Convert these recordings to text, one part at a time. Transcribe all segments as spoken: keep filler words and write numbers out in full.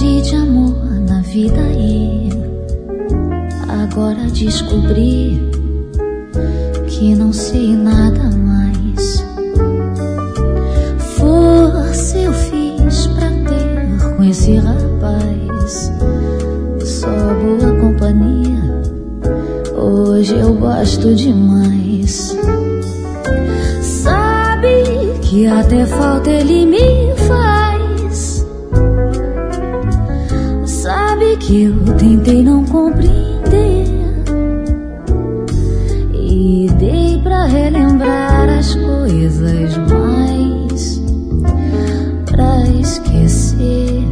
aprendi de amor na vida e agora descobri que não sei nada mais. Força eu fiz pra ter com esse rapaz, só boa companhia, hoje eu gosto demais. Sabe que até falta ele me faz, sabe que eu tentei não compreender e dei pra relembrar as coisas mais pra esquecer.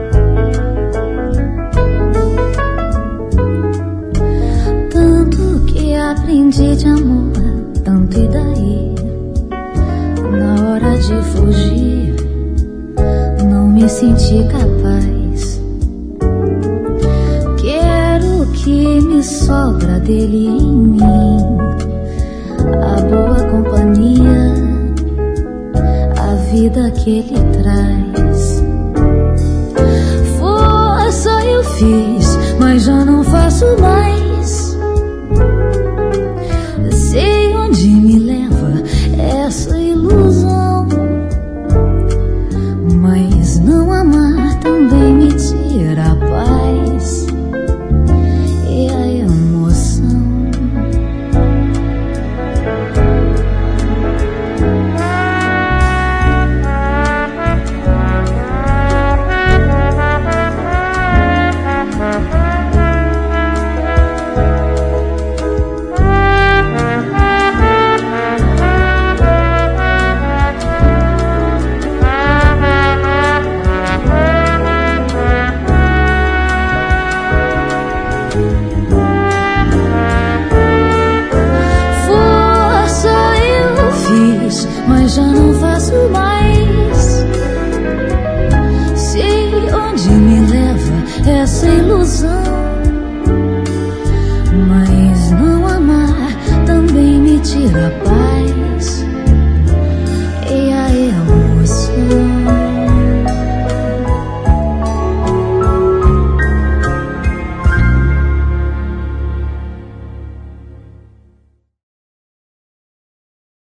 Tanto que aprendi de amor, tanto e daí, na hora de fugir não me senti capaz. Quero que me sobra dele em mim, a boa companhia, a vida que ele traz.